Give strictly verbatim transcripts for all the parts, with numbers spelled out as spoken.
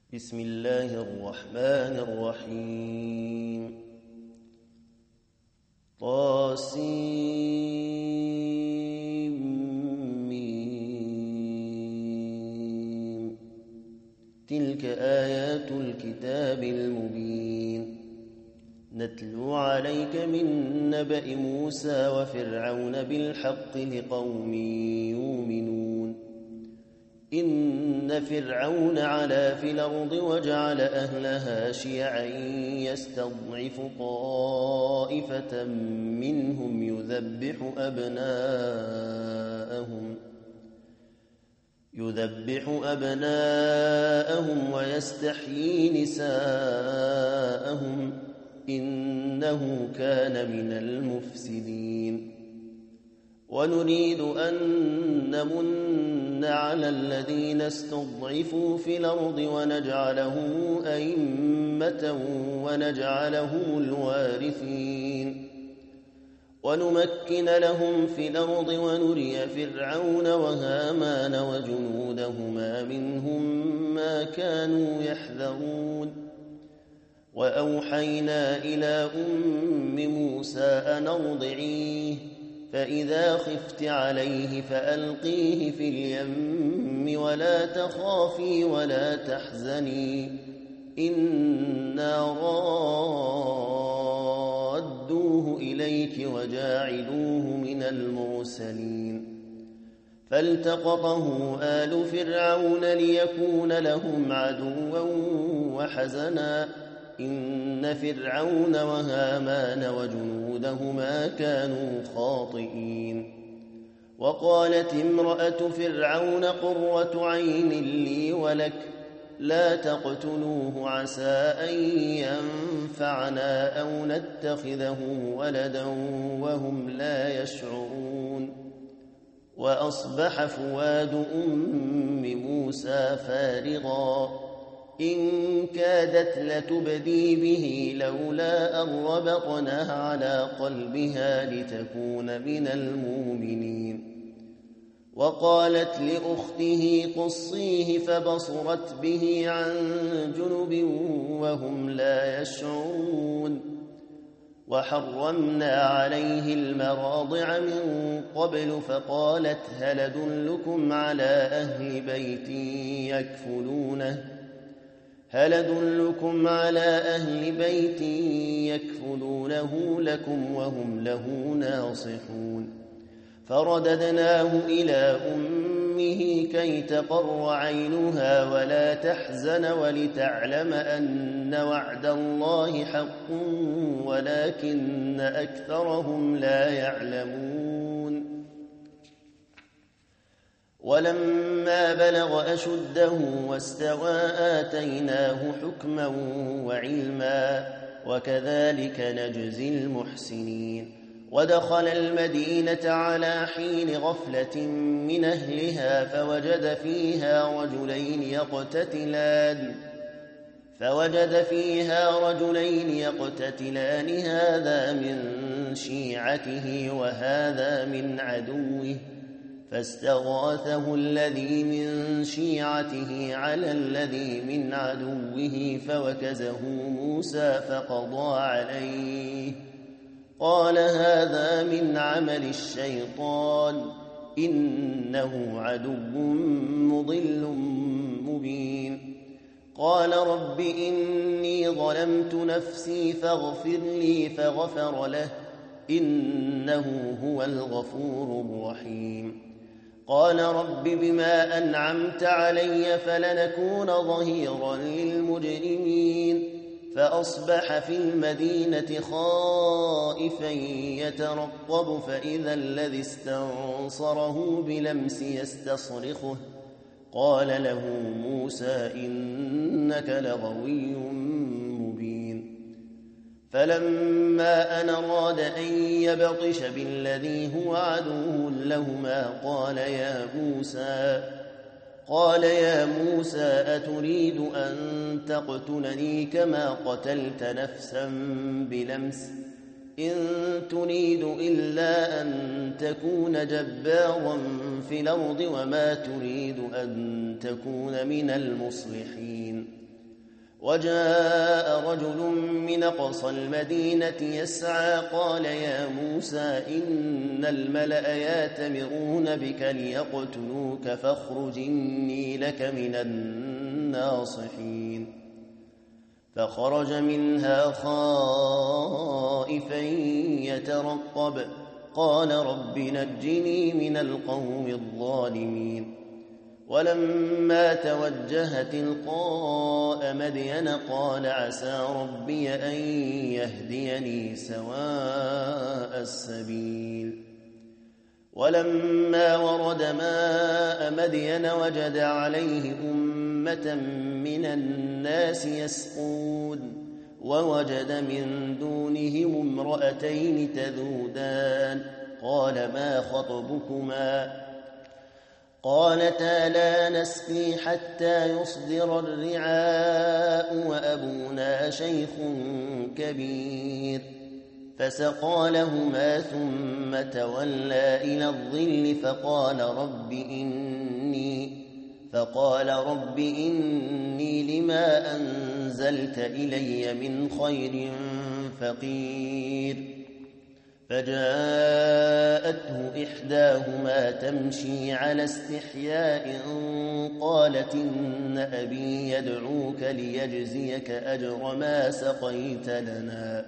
بسم الله الرحمن الرحيم. طاسيم. تلك آيات الكتاب المبين. نتلو عليك من نبأ موسى وفرعون بالحق لقوم يؤمنون. إن فرعون علا في الأرض وجعل أهلها شيعا يستضعف طائفة منهم يذبح أبناءهم يذبح أبناءهم ويستحيي نساءهم إنه كان من المفسدين. ونريد أن نمن على الذين استضعفوا في الأرض ونجعلهم أئمة ونجعلهم الوارثين ونمكن لهم في الأرض ونري فرعون وهامان وجنودهما منهم ما كانوا يحذرون. وأوحينا إلى أم موسى أن أرضعيه فإذا خفت عليه فألقيه في اليم ولا تخافي ولا تحزني إنا رادوه إليك وجاعلوه من المرسلين. فالتقطه آل فرعون ليكون لهم عدوا وحزنا إن فرعون وهامان وجنودهما كانوا خاطئين. وقالت امرأة فرعون قرة عين لي ولك لا تقتلوه عسى أن ينفعنا أو نتخذه ولدا وهم لا يشعرون. وأصبح فؤاد أم موسى فارغا إن كادت لتبدي به لولا أن ربطنا على قلبها لتكون من المؤمنين. وقالت لأخته قصيه فبصرت به عن جنب وهم لا يشعرون. وحرمنا عليه المراضع من قبل فقالت هل أدلكم على أهل بيت يكفلونه هل أدلكم على أهل بيت يكفلونه لكم وهم له ناصحون. فرددناه إلى أمه كي تقر عينها ولا تحزن ولتعلم أن وعد الله حق ولكن أكثرهم لا يعلمون. ولما بلغ أشده واستوى آتيناه حكما وعلما وكذلك نجزي المحسنين. ودخل المدينة على حين غفلة من أهلها فوجد فيها رجلين يقتتلان فوجد فيها رجلين يقتتلان هذا من شيعته وهذا من عدوه فاستغاثه الذي من شيعته على الذي من عدوه فوكزه موسى فقضى عليه قال هذا من عمل الشيطان إنه عدو مضل مبين. قال رب إني ظلمت نفسي فاغفر لي فغفر له إنه هو الغفور الرحيم. قال رب بما أنعمت علي فلنكون ظهيرا للمجرمين. فأصبح في المدينة خائفا يترقب فإذا الذي استنصره بلمس يستصرخه قال له موسى إنك لغوي مبين. فلما أن أراد أن يبطش بالذي هو عدو لهما قال يا موسى قال يا موسى أتريد أن تقتلني كما قتلت نفسا بلمس إن تريد إلا أن تكون جبارا في الأرض وما تريد أن تكون من المصلحين وجاء رجل من أقصى المدينة يسعى قال يا موسى إن الملأ يأتمرون بك ليقتلوك فاخرج إني لك من الناصحين فخرج منها خائفا يترقب قال رب نجني من القوم الظالمين ولما توجه تلقاء مدين قال عسى ربي أن يهديني سواء السبيل ولما ورد ماء مدين وجد عليه أمة من الناس يسقون ووجد من دونهم امرأتين تذودان قال ما خطبكما قالتا لا نسقي حتى يصدر الرعاء وأبونا شيخ كبير فسقى لهما ثم تولى إلى الظل فقال رب إني فقال رب إني لما أنزلت إلي من خير فقير فجاءته إحداهما تمشي على استحياء قالت إن أبي يدعوك ليجزيك أجر ما سقيت لنا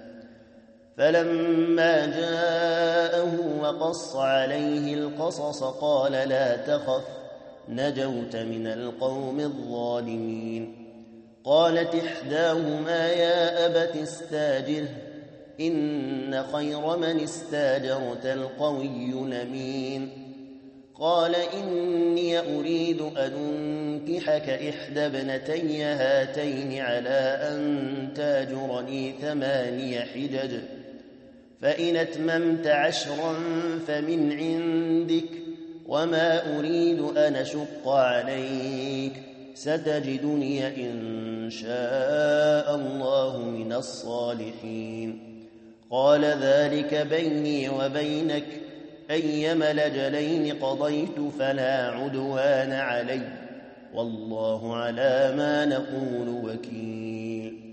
فلما جاءه وقص عليه القصص قال لا تخف نجوت من القوم الظالمين قالت إحداهما يا أبت استاجره إن خير من استاجرت القوي الأمين قال إني أريد أن أنكحك إحدى ابنتي هاتين على أن تاجرني ثماني حجج فإن أتممت عشرا فمن عندك وما أريد أن أشق عليك ستجدني إن شاء الله من الصالحين قال ذلك بيني وبينك أيما الأجلين قضيت فلا عدوان علي والله على ما نقول وكيل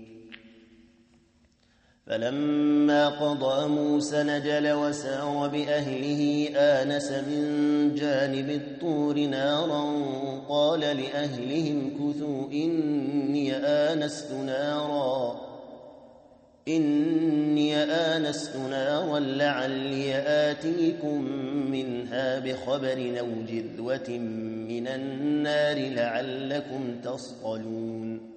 فلما قضى موسى نجل وسار بأهله آنس من جانب الطور نارا قال لأهلهم كثوا إني آنست نارا إني آنست نارا لعلي آتيكم منها بخبر أو جذوة من النار لعلكم تصطلون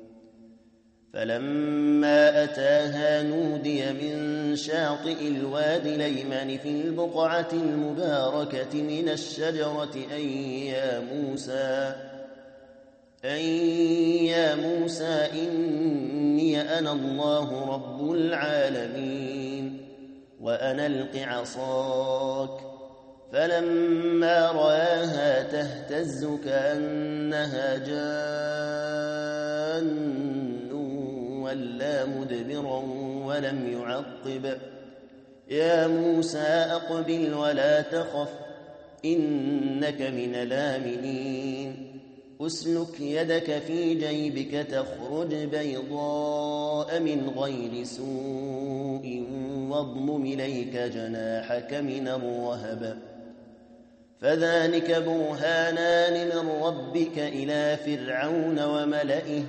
فلما أتاها نودي من شاطئ الوادي الأيمن في البقعة المباركة من الشجرة أن يا موسى أن يا موسى إني أنا الله رب العالمين وأن ألق عصاك فلما رآها تهتز كأنها جان ولا مدبرا ولم يعقب يا موسى أقبل ولا تخف إنك من الآمنين أسلك يدك في جيبك تخرج بيضاء من غير سوء واضمم إليك جناحك من الرهب فذلك برهانان من ربك إلى فرعون وملئه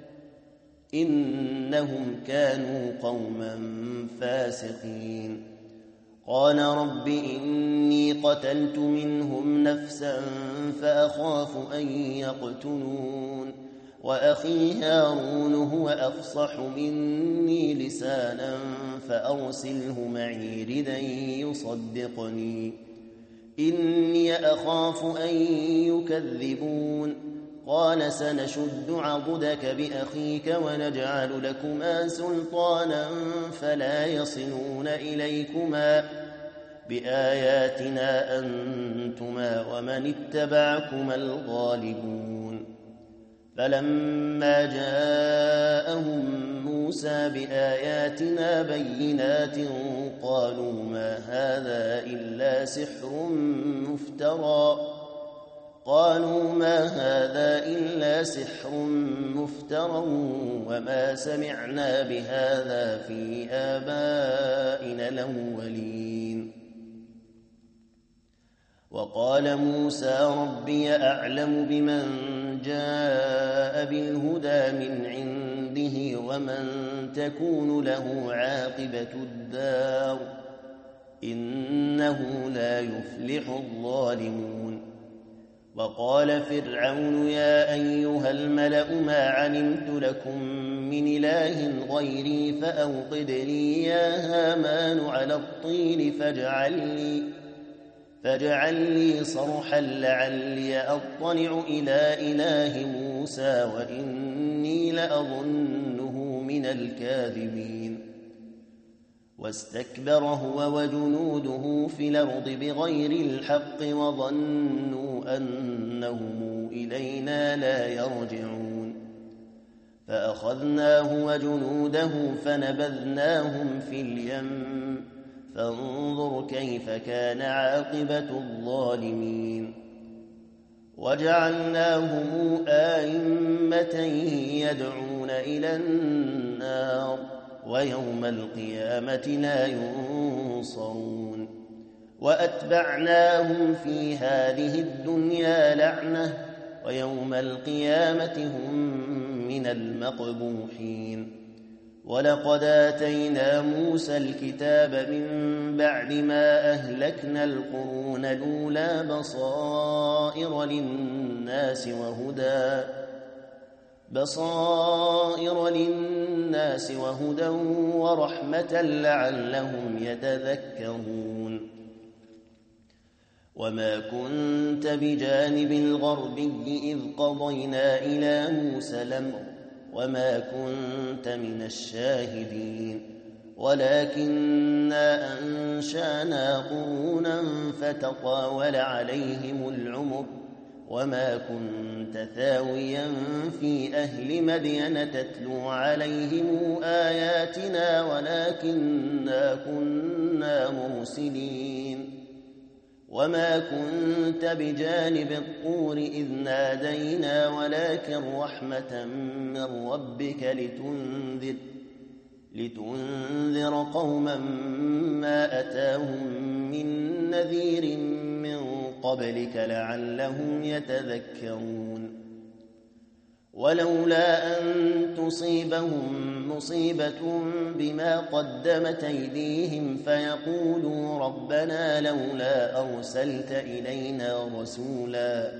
إنهم كانوا قوما فاسقين قال رب إني قتلت منهم نفسا فأخاف أن يقتلون وأخي هارون هو أفصح مني لسانا فأرسله معي ردا يصدقني إني أخاف أن يكذبون قال سنشد عضدك بأخيك ونجعل لكما سلطانا فلا يصلون إليكما بآياتنا أنتما ومن اتبعكما الغالبون فلما جاءهم موسى بآياتنا بينات قالوا ما هذا إلا سحر مفترى قالوا ما هذا إلا سحر مفترى وما سمعنا بهذا في آبائنا الأولين. وقال موسى ربي أعلم بمن جاء بالهدى من عنده ومن تكون له عاقبة الدار إنه لا يفلح الظالمون. وقال فرعون يا أيها الملأ ما علمت لكم من إله غيري فأوقد لي يا هامان على الطين فاجعل لي, فاجعل لي صرحا لعلي أطلع إلى إله موسى وإني لأظنه من الكاذبين. واستكبر هو وجنوده في الأرض بغير الحق وظنوا أنهم إلينا لا يرجعون. فأخذناه وجنوده فنبذناهم في اليم فانظر كيف كان عاقبة الظالمين. وجعلناهم أئمة يدعون إلى النار ويوم القيامة لا ينصرون. وأتبعناهم في هذه الدنيا لعنة ويوم القيامة هم من المقبوحين. ولقد آتينا موسى الكتاب من بعد ما أهلكنا القرون الأولى بصائر للناس وهدى بصائر للناس وهدى ورحمة لعلهم يتذكرون. وما كنت بجانب الغربي إذ قضينا إلى موسى الأمر وما كنت من الشاهدين ولكننا أنشأنا قرونا فتطاول عليهم العمر وما كنت ثاويا في أهل مدين تتلو عليهم آياتنا ولكننا كنا مرسلين. وما كنت بجانب الطور إذ نادينا ولكن رحمة من ربك لتنذر, لتنذر قوما ما أتاهم من نذير من قبلك لعلهم يتذكرون. ولولا أن تصيبهم مصيبة بما قدمت أيديهم فيقولوا ربنا لولا أرسلت إلينا رسولا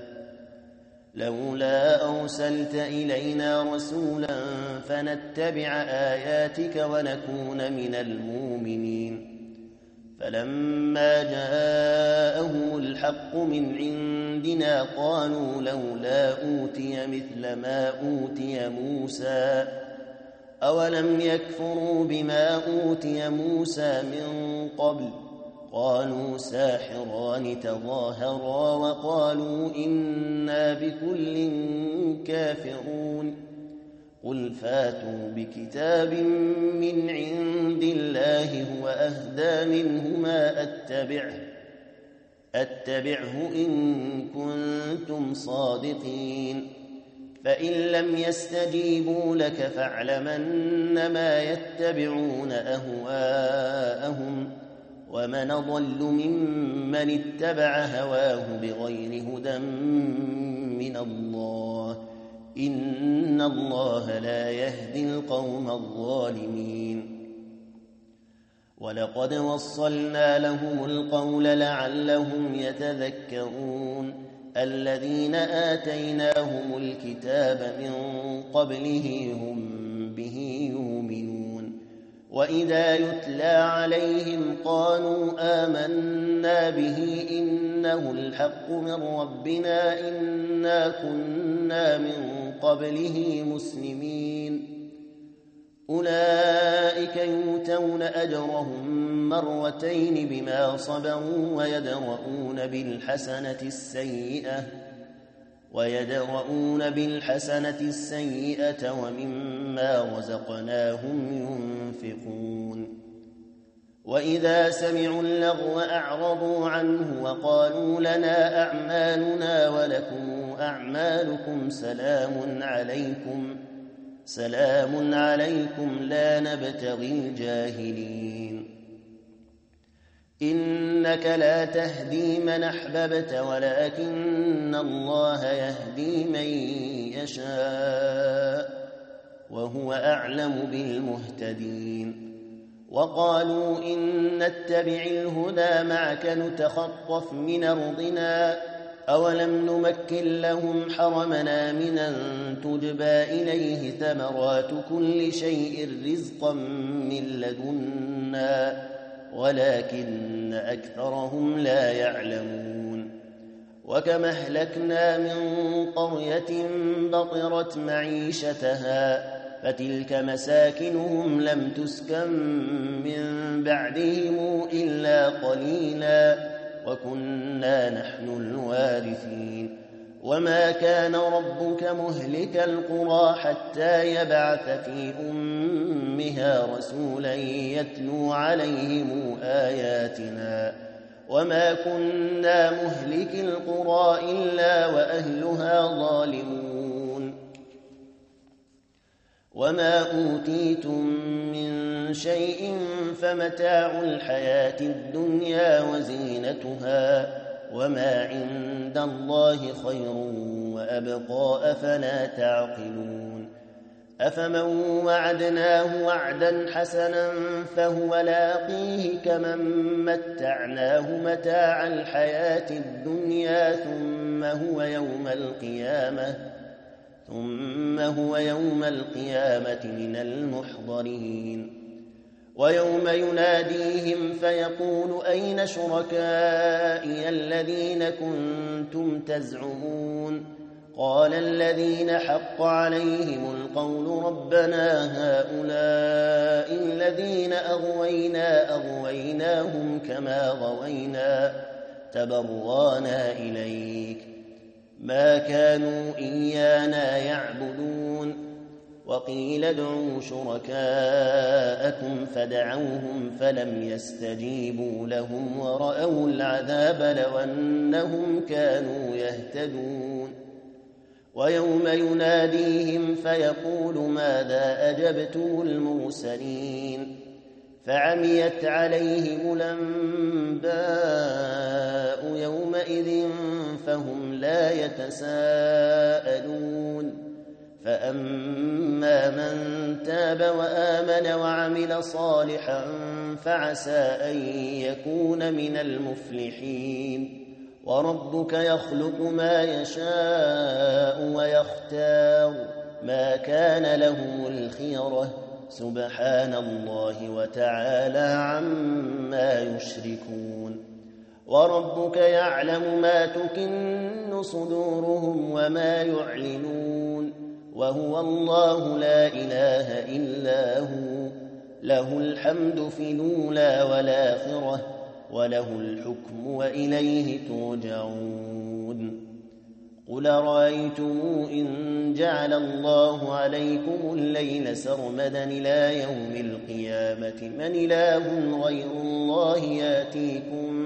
لولا أرسلت إلينا رسولا فنتبع آياتك ونكون من المؤمنين. فلما جاءهم الحق من عندنا قالوا لولا أوتي مثل ما أوتي موسى أولم يكفروا بما أوتي موسى من قبل قالوا ساحران تظاهرا وقالوا إنا بكل كافرون. قل فاتوا بكتاب من عند الله هو أهدى منهما أتبعه, أتبعه إن كنتم صادقين. فإن لم يستجيبوا لك فاعلم أنما يتبعون أهواءهم ومن أضل ممن اتبع هواه بغير هدى من الله إن الله لا يهدي القوم الظالمين. ولقد وصلنا لهم القول لعلهم يتذكرون. الذين آتيناهم الكتاب من قبله هم به يؤمنون. وإذا يتلى عليهم قالوا آمنا به إنه الحق من ربنا إنا كنا من قبله مسلمين. أولئك يؤتون أجرهم مرتين بما صبروا ويدرؤون بالحسنة السيئة ويدرؤون بالحسنة السيئة ومما رزقناهم ينفقون. وإذا سمعوا اللغو أعرضوا عنه وقالوا لنا أعمالنا ولكم أعمالكم سلام عليكم سلام عليكم لا نبتغي الجاهلين إنك لا تهدي من أحببت ولكن الله يهدي من يشاء وهو أعلم بالمهتدين وقالوا إن نتبع الهدى معك نتخطف من أرضنا أولم نمكن لهم حرمنا من أن تجبى إليه ثمرات كل شيء رزقا من لدنا ولكن أكثرهم لا يعلمون وكما أهلكنا من قرية بطرت معيشتها فتلك مساكنهم لم تسكن من بعدهم إلا قليلا وكنا نحن الوارثين وما كان ربك مهلك القرى حتى يبعث في أمها رسولا يتلو عليهم آياتنا وما كنا مهلك القرى إلا وأهلها ظالمون وما أوتيتم من شيء فمتاع الحياة الدنيا وزينتها وما عند الله خير وأبقى أفلا تعقلون أفمن وعدناه وعدا حسنا فهو لاقيه كمن متعناه متاع الحياة الدنيا ثم هو يوم القيامة ثم هو يوم القيامة من المحضرين ويوم يناديهم فيقول أين شركائي الذين كنتم تزعمون قال الذين حق عليهم القول ربنا هؤلاء الذين أغوينا أغويناهم كما غوينا تبرأنا إليك ما كانوا إيانا يعبدون وقيل ادعوا شركاءكم فدعوهم فلم يستجيبوا لهم ورأوا العذاب لو أنهم كانوا يهتدون ويوم يناديهم فيقول ماذا أجبتم المرسلين فعميت عليهم الأنباء يومئذ فهم لا يتساءلون فأما من تاب وآمن وعمل صالحا فعسى أن يكون من المفلحين وربك يخلق ما يشاء ويختار ما كان لهم الخيرة سبحان الله وتعالى عما يشركون وربك يعلم ما تكن صدورهم وما يعلنون وهو الله لا إله إلا هو له الحمد في الأولى والآخرة وله الحكم وإليه ترجعون قل رأيتم إن جعل الله عليكم الليل سرمدا إلى يوم القيامة من إله غير الله يأتيكم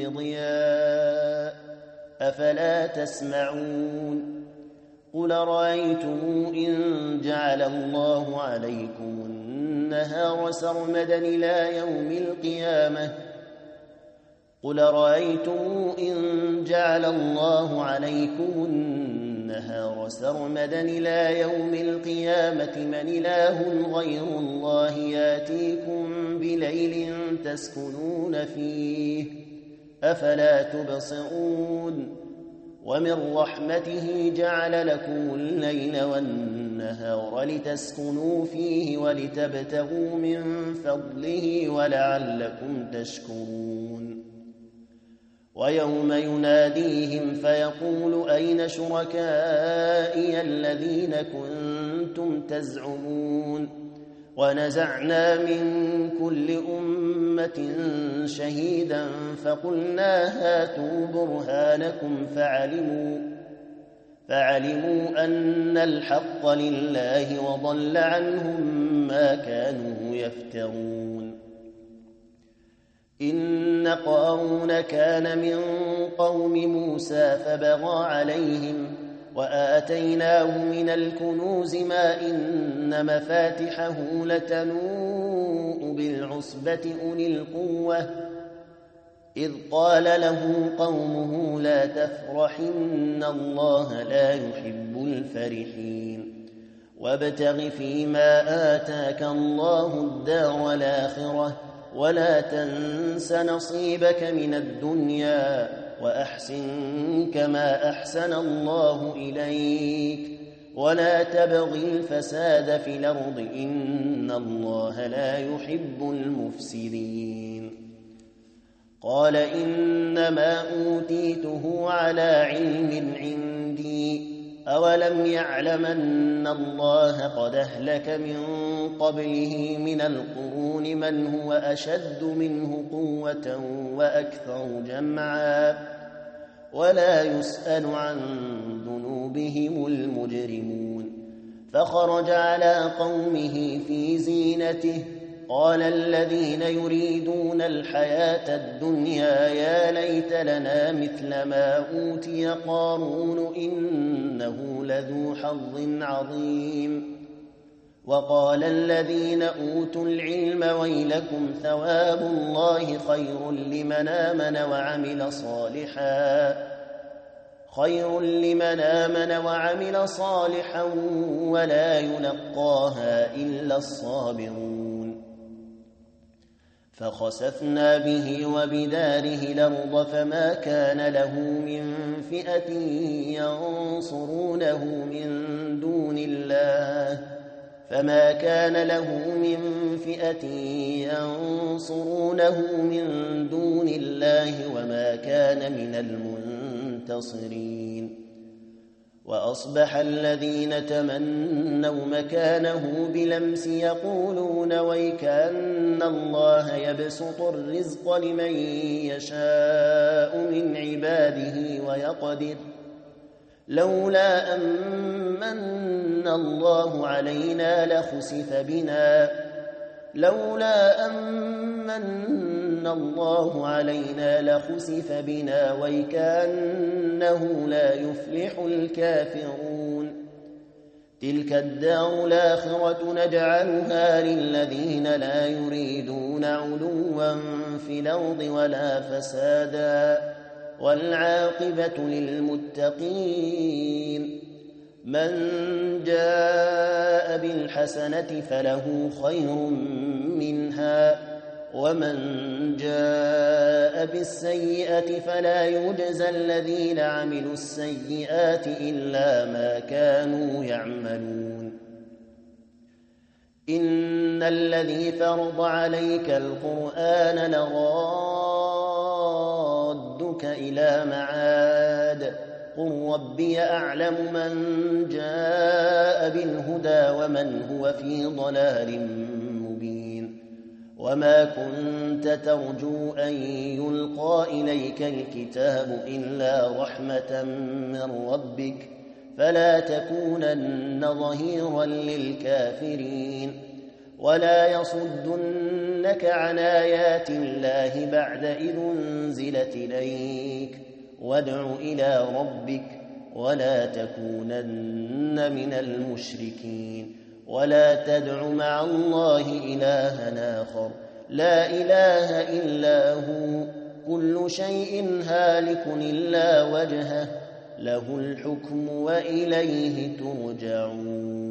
بضياء أفلا تسمعون قل رأيتم إن جعل الله عليكم النهار سرمدا إلى يوم القيامة قل رأيتم إن جعل الله عليكم النهار سرمدا إلى يوم القيامة من إله غير الله يأتيكم بليل تسكنون فيه أفلا تبصرون ومن رحمته جعل لكم الليل والنهار لتسكنوا فيه ولتبتغوا من فضله ولعلكم تشكرون ويوم يناديهم فيقول أين شركائي الذين كنتم تزعمون ونزعنا من كل أمة شهيدا فقلنا هاتوا برهانكم فعلموا فعلموا أن الحق لله وضل عنهم ما كانوا يفترون إن قارون كان من قوم موسى فبغى عليهم وآتيناه من الكنوز ما إن مفاتحه لتنوء بالعصبة أولي القوة إذ قال له قومه لا تفرح إن الله لا يحب الفرحين وابتغ فيما آتاك الله الدار الآخرة ولا تنس نصيبك من الدنيا وأحسن كما أحسن الله إليك ولا تبغ الفساد في الأرض إن الله لا يحب المفسدين قال إنما أوتيته على علم عندي أولم يعلم أن الله قد أهلك من قبله من القرون من هو أشد منه قوة وأكثر جمعا ولا يسأل عن ذنوبهم المجرمون فخرج على قومه في زينته قال الذين يريدون الحياة الدنيا يا ليت لنا مثل ما أوتي قارون إنه لذو حظ عظيم وقال الذين أوتوا العلم ويلكم ثواب الله خير لمن آمن وعمل صالحا خير لمن آمن وعمل صالحا ولا يلقاها إلا الصابرون فخسفنا به وبداره الأرض فما كان له من فئة ينصرونه من دون الله فما كان له من فئة ينصرونه من دون الله وما كان من المنتصرين وأصبح الذين تمنوا مكانه بلمس يقولون ويكأن الله يبسط الرزق لمن يشاء من عباده ويقدر لولا أمن الله علينا لخسف بنا لولا أمن الله علينا لخسف بنا ويكأنه لا يفلح الكافرون تلك الدار الآخرة نجعلها للذين لا يريدون علوا في الأرض ولا فسادا والعاقبة للمتقين من جاء بالحسنة فله خير منها ومن جاء بالسيئة فلا يجزى الذين عملوا السيئات إلا ما كانوا يعملون إن الذي فرض عليك القرآن لرادك إلى معاد قل ربي أعلم من جاء بالهدى ومن هو في ضلال مبين وما كنت ترجو أن يلقى إليك الكتاب إلا رحمة من ربك فلا تكونن ظهيرا للكافرين ولا يصدنك عن آيات الله بعد إذ أنزلت إليك وادع إلى ربك ولا تكونن من المشركين ولا تدع مع الله إلها آخر لا إله إلا هو كل شيء هالك إلا وجهه له الحكم وإليه ترجعون